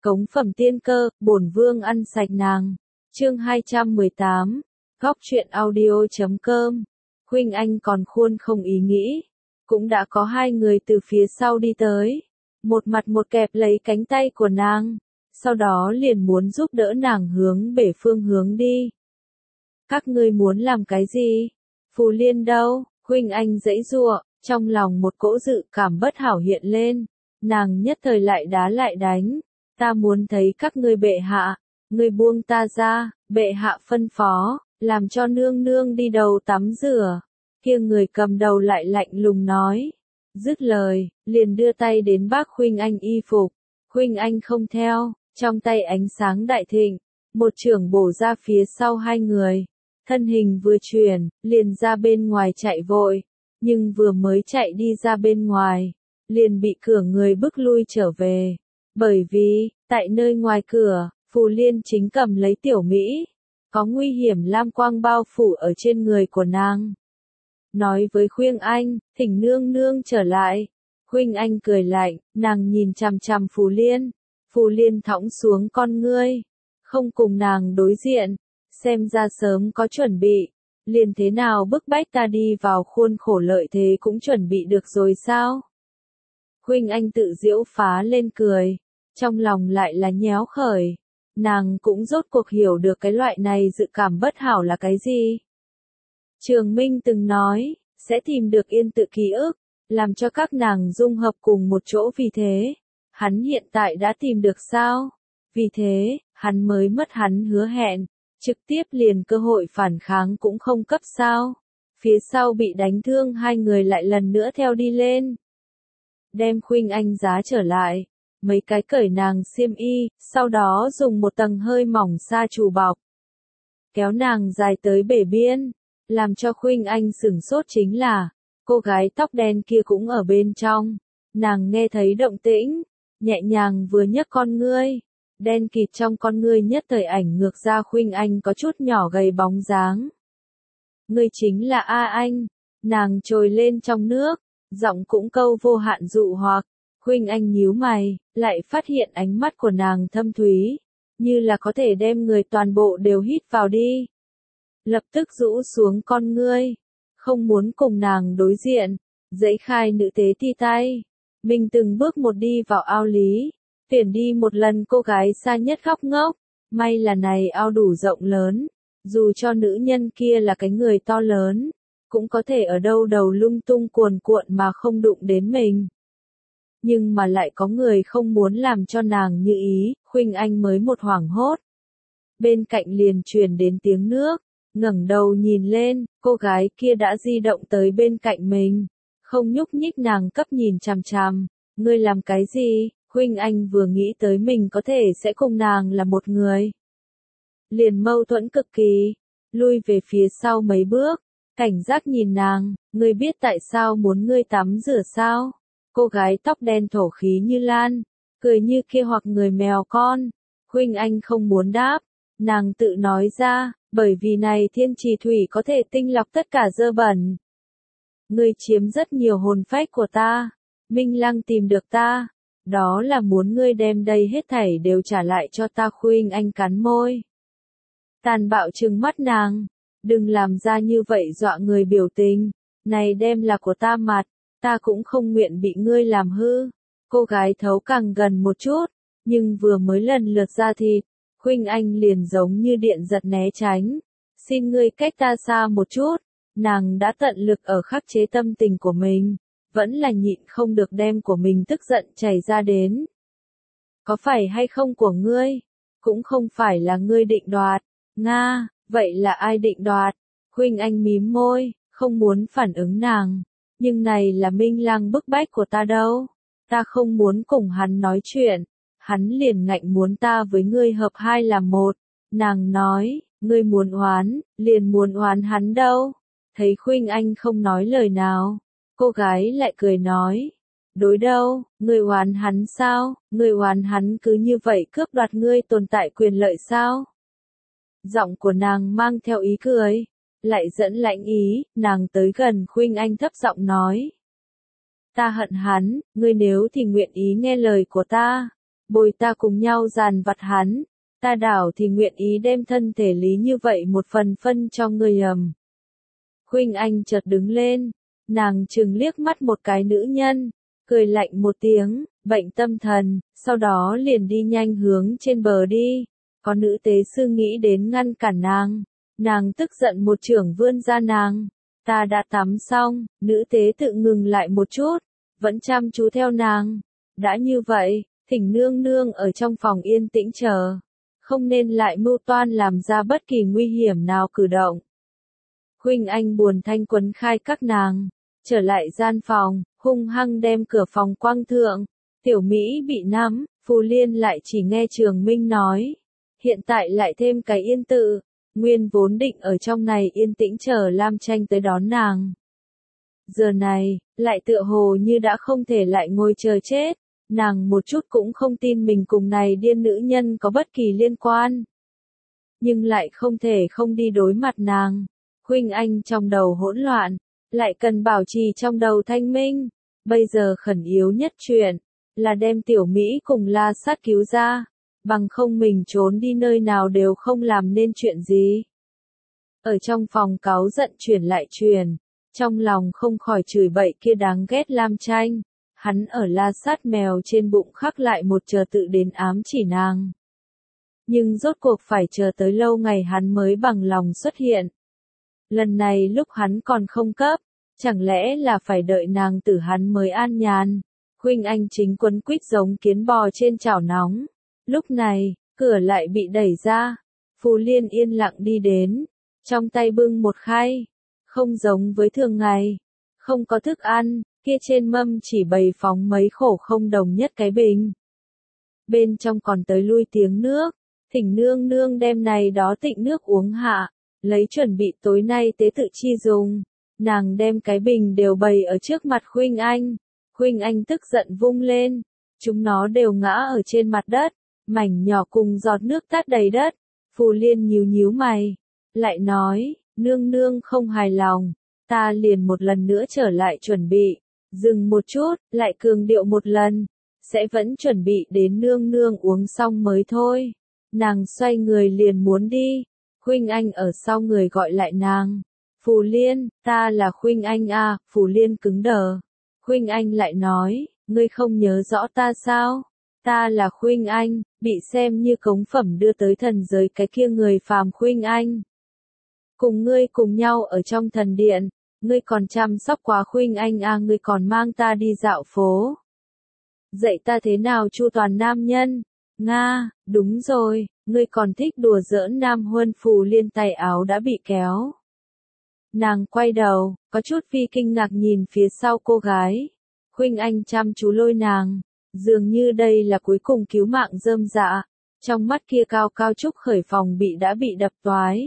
Cống phẩm tiên cơ, bổn vương ăn sạch nàng. Chương 218, góc truyện audio.com. Huynh Anh còn khuôn không ý nghĩ, cũng đã có hai người từ phía sau đi tới, một mặt một kẹp lấy cánh tay của nàng, sau đó liền muốn giúp đỡ nàng hướng bể phương hướng đi. Các ngươi muốn làm cái gì? Phù Liên đâu? Huynh Anh giãy giụa, trong lòng một cỗ dự cảm bất hảo hiện lên, nàng nhất thời lại đá lại đánh. Ta muốn thấy các ngươi bệ hạ, ngươi buông ta ra, bệ hạ phân phó, làm cho nương nương đi đầu tắm rửa. Kia người cầm đầu lại lạnh lùng nói. Dứt lời, liền đưa tay đến bác Huynh Anh y phục. Huynh Anh không theo, trong tay ánh sáng đại thịnh, một chưởng bổ ra phía sau hai người. Thân hình vừa chuyển, liền ra bên ngoài chạy vội, nhưng vừa mới chạy đi ra bên ngoài, liền bị cửa người bức lui trở về. Bởi vì, tại nơi ngoài cửa, Phù Liên chính cầm lấy tiểu Mỹ, có nguy hiểm lam quang bao phủ ở trên người của nàng. Nói với Huynh Anh, thỉnh nương nương trở lại. Huynh Anh cười lạnh, nàng nhìn chằm chằm Phù Liên. Phù Liên thõng xuống con ngươi, không cùng nàng đối diện, xem ra sớm có chuẩn bị. Liền thế nào bức bách ta đi vào khuôn khổ lợi thế cũng chuẩn bị được rồi sao? Huynh Anh tự giễu phá lên cười, trong lòng lại là nhéo khởi. Nàng cũng rốt cuộc hiểu được cái loại này dự cảm bất hảo là cái gì. Trường Minh từng nói, sẽ tìm được yên tự ký ức, làm cho các nàng dung hợp cùng một chỗ, vì thế, hắn hiện tại đã tìm được sao? Vì thế, hắn mới mất hắn hứa hẹn, trực tiếp liền cơ hội phản kháng cũng không cấp sao. Phía sau bị đánh thương hai người lại lần nữa theo đi lên. Đem Huynh Anh giá trở lại, mấy cái cởi nàng xiêm y, sau đó dùng một tầng hơi mỏng sa trù bọc. Kéo nàng dài tới bể biên, làm cho Huynh Anh sửng sốt chính là, cô gái tóc đen kia cũng ở bên trong. Nàng nghe thấy động tĩnh, nhẹ nhàng vừa nhấc con ngươi, đen kịt trong con ngươi nhất thời ảnh ngược ra Huynh Anh có chút nhỏ gầy bóng dáng. Ngươi chính là A Anh, nàng trồi lên trong nước, giọng cũng câu vô hạn dụ hoặc. Huynh Anh nhíu mày, lại phát hiện ánh mắt của nàng thâm thúy, như là có thể đem người toàn bộ đều hít vào đi. Lập tức rũ xuống con ngươi, không muốn cùng nàng đối diện, giãy khai nữ tế ti tay. Mình từng bước một đi vào ao lý, tuyển đi một lần cô gái xa nhất khóc ngốc. May là này ao đủ rộng lớn, dù cho nữ nhân kia là cái người to lớn, cũng có thể ở đâu đầu lung tung cuồn cuộn mà không đụng đến mình. Nhưng mà lại có người không muốn làm cho nàng như ý, Huynh Anh mới một hoảng hốt. Bên cạnh liền truyền đến tiếng nước, ngẩng đầu nhìn lên, cô gái kia đã di động tới bên cạnh mình, không nhúc nhích. Nàng cấp nhìn chằm chằm, ngươi làm cái gì? Huynh Anh vừa nghĩ tới mình có thể sẽ cùng nàng là một người, liền mâu thuẫn cực kỳ, lui về phía sau mấy bước, cảnh giác nhìn nàng, ngươi biết tại sao muốn ngươi tắm rửa sao? Cô gái tóc đen thổ khí như lan, cười như kia hoặc người mèo con. Huynh Anh không muốn đáp, nàng tự nói ra, bởi vì này thiên trì thủy có thể tinh lọc tất cả dơ bẩn. Ngươi chiếm rất nhiều hồn phách của ta, Minh Lăng tìm được ta, đó là muốn ngươi đem đây hết thảy đều trả lại cho ta. Huynh Anh cắn môi, tàn bạo trừng mắt nàng, đừng làm ra như vậy dọa người biểu tình, này đem là của ta mặt, ta cũng không nguyện bị ngươi làm hư. Cô gái thấu càng gần một chút, nhưng vừa mới lần lượt ra thịt, Huynh Anh liền giống như điện giật né tránh. Xin ngươi cách ta xa một chút. Nàng đã tận lực ở khắc chế tâm tình của mình, vẫn là nhịn không được đem của mình tức giận chảy ra đến. Có phải hay không của ngươi? Cũng không phải là ngươi định đoạt. Nga, vậy là ai định đoạt? Huynh Anh mím môi, không muốn phản ứng nàng. Nhưng này là Minh Lăng bức bách của ta đâu. Ta không muốn cùng hắn nói chuyện. Hắn liền ngạnh muốn ta với ngươi hợp hai làm một. Nàng nói, ngươi muốn oán, liền muốn oán hắn đâu. Thấy Huynh Anh không nói lời nào, cô gái lại cười nói, đối đâu, ngươi oán hắn sao? Ngươi oán hắn cứ như vậy cướp đoạt ngươi tồn tại quyền lợi sao? Giọng của nàng mang theo ý cười, lại dẫn lãnh ý. Nàng tới gần Huynh Anh thấp giọng nói, ta hận hắn, ngươi nếu thì nguyện ý nghe lời của ta, bồi ta cùng nhau dàn vặt hắn, ta đảo thì nguyện ý đem thân thể lý như vậy một phần phân cho ngươi ầm. Khuynh Anh chợt đứng lên, nàng chừng liếc mắt một cái nữ nhân, cười lạnh một tiếng, bệnh tâm thần, sau đó liền đi nhanh hướng trên bờ đi. Có nữ tế sư nghĩ đến ngăn cản nàng tức giận một chưởng vươn ra nàng. Ta đã tắm xong, nữ tế tự ngừng lại một chút, vẫn chăm chú theo nàng. Đã như vậy, thỉnh nương nương ở trong phòng yên tĩnh chờ, không nên lại mưu toan làm ra bất kỳ nguy hiểm nào cử động. Khuynh Anh buồn thanh quấn khai các nàng, trở lại gian phòng, hung hăng đem cửa phòng quăng thượng. Tiểu Mỹ bị nắm, Phù Liên lại chỉ nghe Trường Minh nói. Hiện tại lại thêm cái Yên Tự, nguyên vốn định ở trong này yên tĩnh chờ Lam Tranh tới đón nàng. Giờ này, lại tựa hồ như đã không thể lại ngồi chờ chết, nàng một chút cũng không tin mình cùng này điên nữ nhân có bất kỳ liên quan. Nhưng lại không thể không đi đối mặt nàng. Khuynh Anh trong đầu hỗn loạn, lại cần bảo trì trong đầu thanh minh. Bây giờ khẩn yếu nhất chuyện, là đem Tiểu Mỹ cùng La Sát cứu ra, bằng không mình trốn đi nơi nào đều không làm nên chuyện gì. Ở trong phòng cáu giận chuyển lại truyền, trong lòng không khỏi chửi bậy kia đáng ghét Lam Tranh. Hắn ở La Sát mèo trên bụng khắc lại một chờ tự đến ám chỉ nàng. Nhưng rốt cuộc phải chờ tới lâu ngày hắn mới bằng lòng xuất hiện. Lần này lúc hắn còn không cấp, chẳng lẽ là phải đợi nàng tử hắn mới an nhàn. Khuynh Anh chính quấn quýt giống kiến bò trên chảo nóng. Lúc này, cửa lại bị đẩy ra. Phù Liên yên lặng đi đến, trong tay bưng một khay. Không giống với thường ngày, không có thức ăn, kia trên mâm chỉ bày phóng mấy khổ không đồng nhất cái bình. Bên trong còn tới lui tiếng nước, thỉnh nương nương đem này đó tịnh nước uống hạ, lấy chuẩn bị tối nay tế tự chi dùng. Nàng đem cái bình đều bày ở trước mặt Khuynh Anh. Khuynh Anh tức giận vung lên, chúng nó đều ngã ở trên mặt đất, mảnh nhỏ cùng giọt nước tát đầy đất. Phù Liên nhíu nhíu mày, lại nói, nương nương không hài lòng, ta liền một lần nữa trở lại chuẩn bị. Dừng một chút, lại cường điệu một lần, sẽ vẫn chuẩn bị đến nương nương uống xong mới thôi. Nàng xoay người liền muốn đi, Khuynh Anh ở sau người gọi lại nàng. Phù Liên, ta là Khuynh Anh à, Phù Liên cứng đờ. Khuynh Anh lại nói, ngươi không nhớ rõ ta sao? Ta là Khuynh Anh, bị xem như cống phẩm đưa tới thần giới cái kia người phàm Khuynh Anh. Cùng ngươi cùng nhau ở trong thần điện, ngươi còn chăm sóc quá Khuynh Anh à, ngươi còn mang ta đi dạo phố. Dạy ta thế nào chu toàn nam nhân? Nga, đúng rồi, ngươi còn thích đùa giỡn nam huân. Phù Liên tay áo đã bị kéo. Nàng quay đầu, có chút phi kinh ngạc nhìn phía sau cô gái. Khuynh Anh chăm chú lôi nàng, dường như đây là cuối cùng cứu mạng rơm rạ. Trong mắt kia cao cao trúc khởi phòng đã bị đập toái.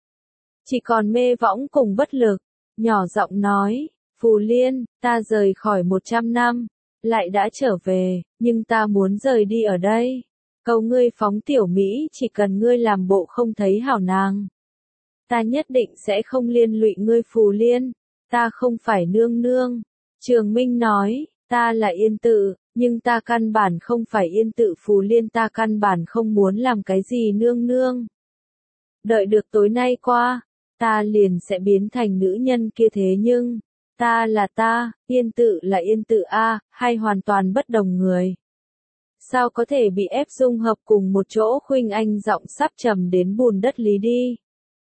Chỉ còn mê võng cùng bất lực, nhỏ giọng nói, Phù Liên, ta rời khỏi 100 năm, lại đã trở về, nhưng ta muốn rời đi ở đây. Cầu ngươi phóng Tiểu Mỹ, chỉ cần ngươi làm bộ không thấy hảo nàng. Ta nhất định sẽ không liên lụy ngươi. Phù Liên, ta không phải nương nương. Trường Minh nói, ta là Yên Tự, nhưng ta căn bản không phải Yên Tự. Phù Liên, ta căn bản không muốn làm cái gì nương nương. Đợi được tối nay qua, ta liền sẽ biến thành nữ nhân kia. Thế nhưng, ta là ta, Yên Tự là Yên Tự a, hai hoàn toàn bất đồng người. Sao có thể bị ép dung hợp cùng một chỗ? Khuynh Anh giọng sắp trầm đến bùn đất lý đi.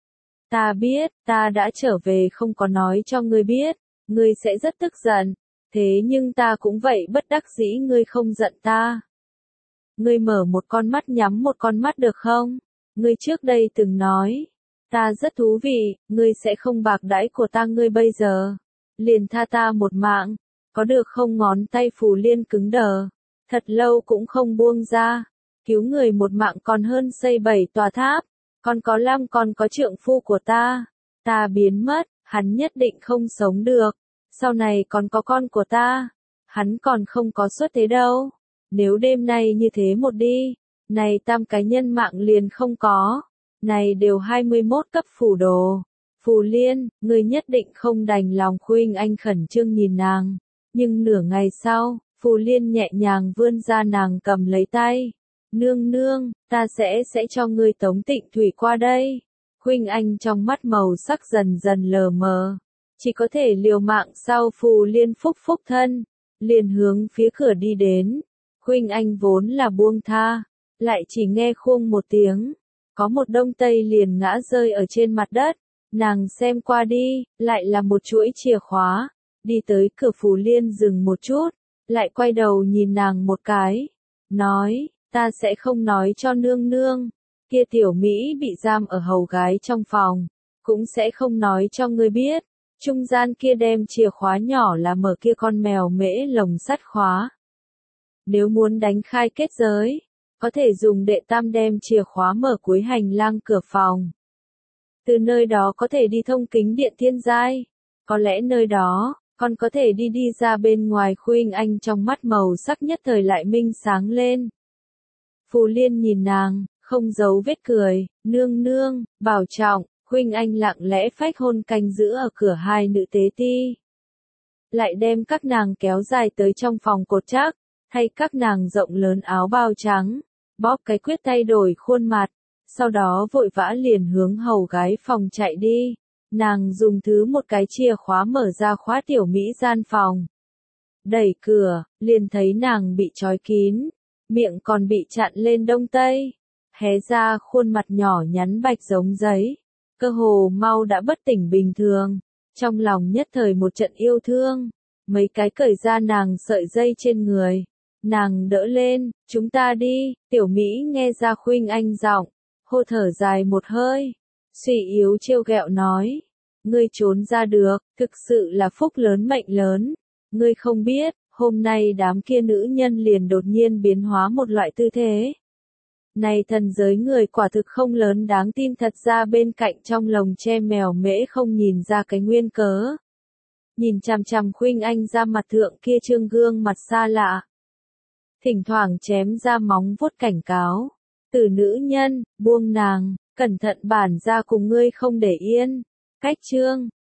Ta biết, ta đã trở về không có nói cho ngươi biết, ngươi sẽ rất tức giận, thế nhưng ta cũng vậy bất đắc dĩ. Ngươi không giận ta. Ngươi mở một con mắt nhắm một con mắt được không? Ngươi trước đây từng nói, ta rất thú vị, ngươi sẽ không bạc đãi của ta. Ngươi bây giờ, liền tha ta một mạng, có được không? Ngón tay Phù Liên cứng đờ, thật lâu cũng không buông ra. Cứu người một mạng còn hơn xây 7 tòa tháp. Còn có Lam, còn có trượng phu của ta. Ta biến mất, hắn nhất định không sống được. Sau này còn có con của ta. Hắn còn không có xuất thế đâu. Nếu đêm nay như thế một đi, này tam cái nhân mạng liền không có. Này đều 21 cấp phủ đồ. Phù Liên, ngươi nhất định không đành lòng. Khuynh Anh khẩn trương nhìn nàng. Nhưng nửa ngày sau, Phù Liên nhẹ nhàng vươn ra, nàng cầm lấy tay. Nương nương, ta sẽ cho ngươi tống Tịnh Thủy qua đây. Khuynh Anh trong mắt màu sắc dần dần lờ mờ. Chỉ có thể liều mạng sau Phù Liên phúc phúc thân. Liền hướng phía cửa đi đến. Khuynh Anh vốn là buông tha. Lại chỉ nghe khung một tiếng. Có một đông tây liền ngã rơi ở trên mặt đất. Nàng xem qua đi, lại là một chuỗi chìa khóa. Đi tới cửa Phù Liên dừng một chút. Lại quay đầu nhìn nàng một cái. Nói, ta sẽ không nói cho nương nương. Kia tiểu Mỹ bị giam ở hầu gái trong phòng. Cũng sẽ không nói cho ngươi biết. Trung gian kia đem chìa khóa nhỏ là mở kia con mèo mễ lồng sắt khóa. Nếu muốn đánh khai kết giới, có thể dùng đệ tam đem chìa khóa mở cuối hành lang cửa phòng. Từ nơi đó có thể đi thông kính điện thiên giai. Có lẽ nơi đó, còn có thể đi ra bên ngoài. Khuynh Anh trong mắt màu sắc nhất thời lại minh sáng lên. Phù Liên nhìn nàng, không giấu vết cười, nương nương, bảo trọng. Khuynh Anh lặng lẽ phách hôn canh giữ ở cửa hai nữ tế ti. Lại đem các nàng kéo dài tới trong phòng cột trác, thay các nàng rộng lớn áo bào trắng, bóp cái quyết thay đổi khuôn mặt, sau đó vội vã liền hướng hầu gái phòng chạy đi. Nàng dùng thứ một cái chìa khóa mở ra khóa tiểu Mỹ gian phòng. Đẩy cửa, liền thấy nàng bị trói kín, miệng còn bị chặn lên đông tây, hé ra khuôn mặt nhỏ nhắn bạch giống giấy. Cơ hồ mau đã bất tỉnh bình thường, trong lòng nhất thời một trận yêu thương, mấy cái cởi ra nàng sợi dây trên người, nàng đỡ lên, chúng ta đi. Tiểu Mỹ nghe ra Khuynh Anh giọng, hô thở dài một hơi, suy yếu trêu ghẹo nói, ngươi trốn ra được, thực sự là phúc lớn mệnh lớn, ngươi không biết, hôm nay đám kia nữ nhân liền đột nhiên biến hóa một loại tư thế. Này thần giới người quả thực không lớn đáng tin, thật ra bên cạnh trong lồng tre mèo mễ không nhìn ra cái nguyên cớ. Nhìn chằm chằm Khuynh Anh ra mặt thượng kia trương gương mặt xa lạ. Thỉnh thoảng chém ra móng vuốt cảnh cáo. Từ nữ nhân, buông nàng, cẩn thận bản ra cùng ngươi không để yên. Cách chương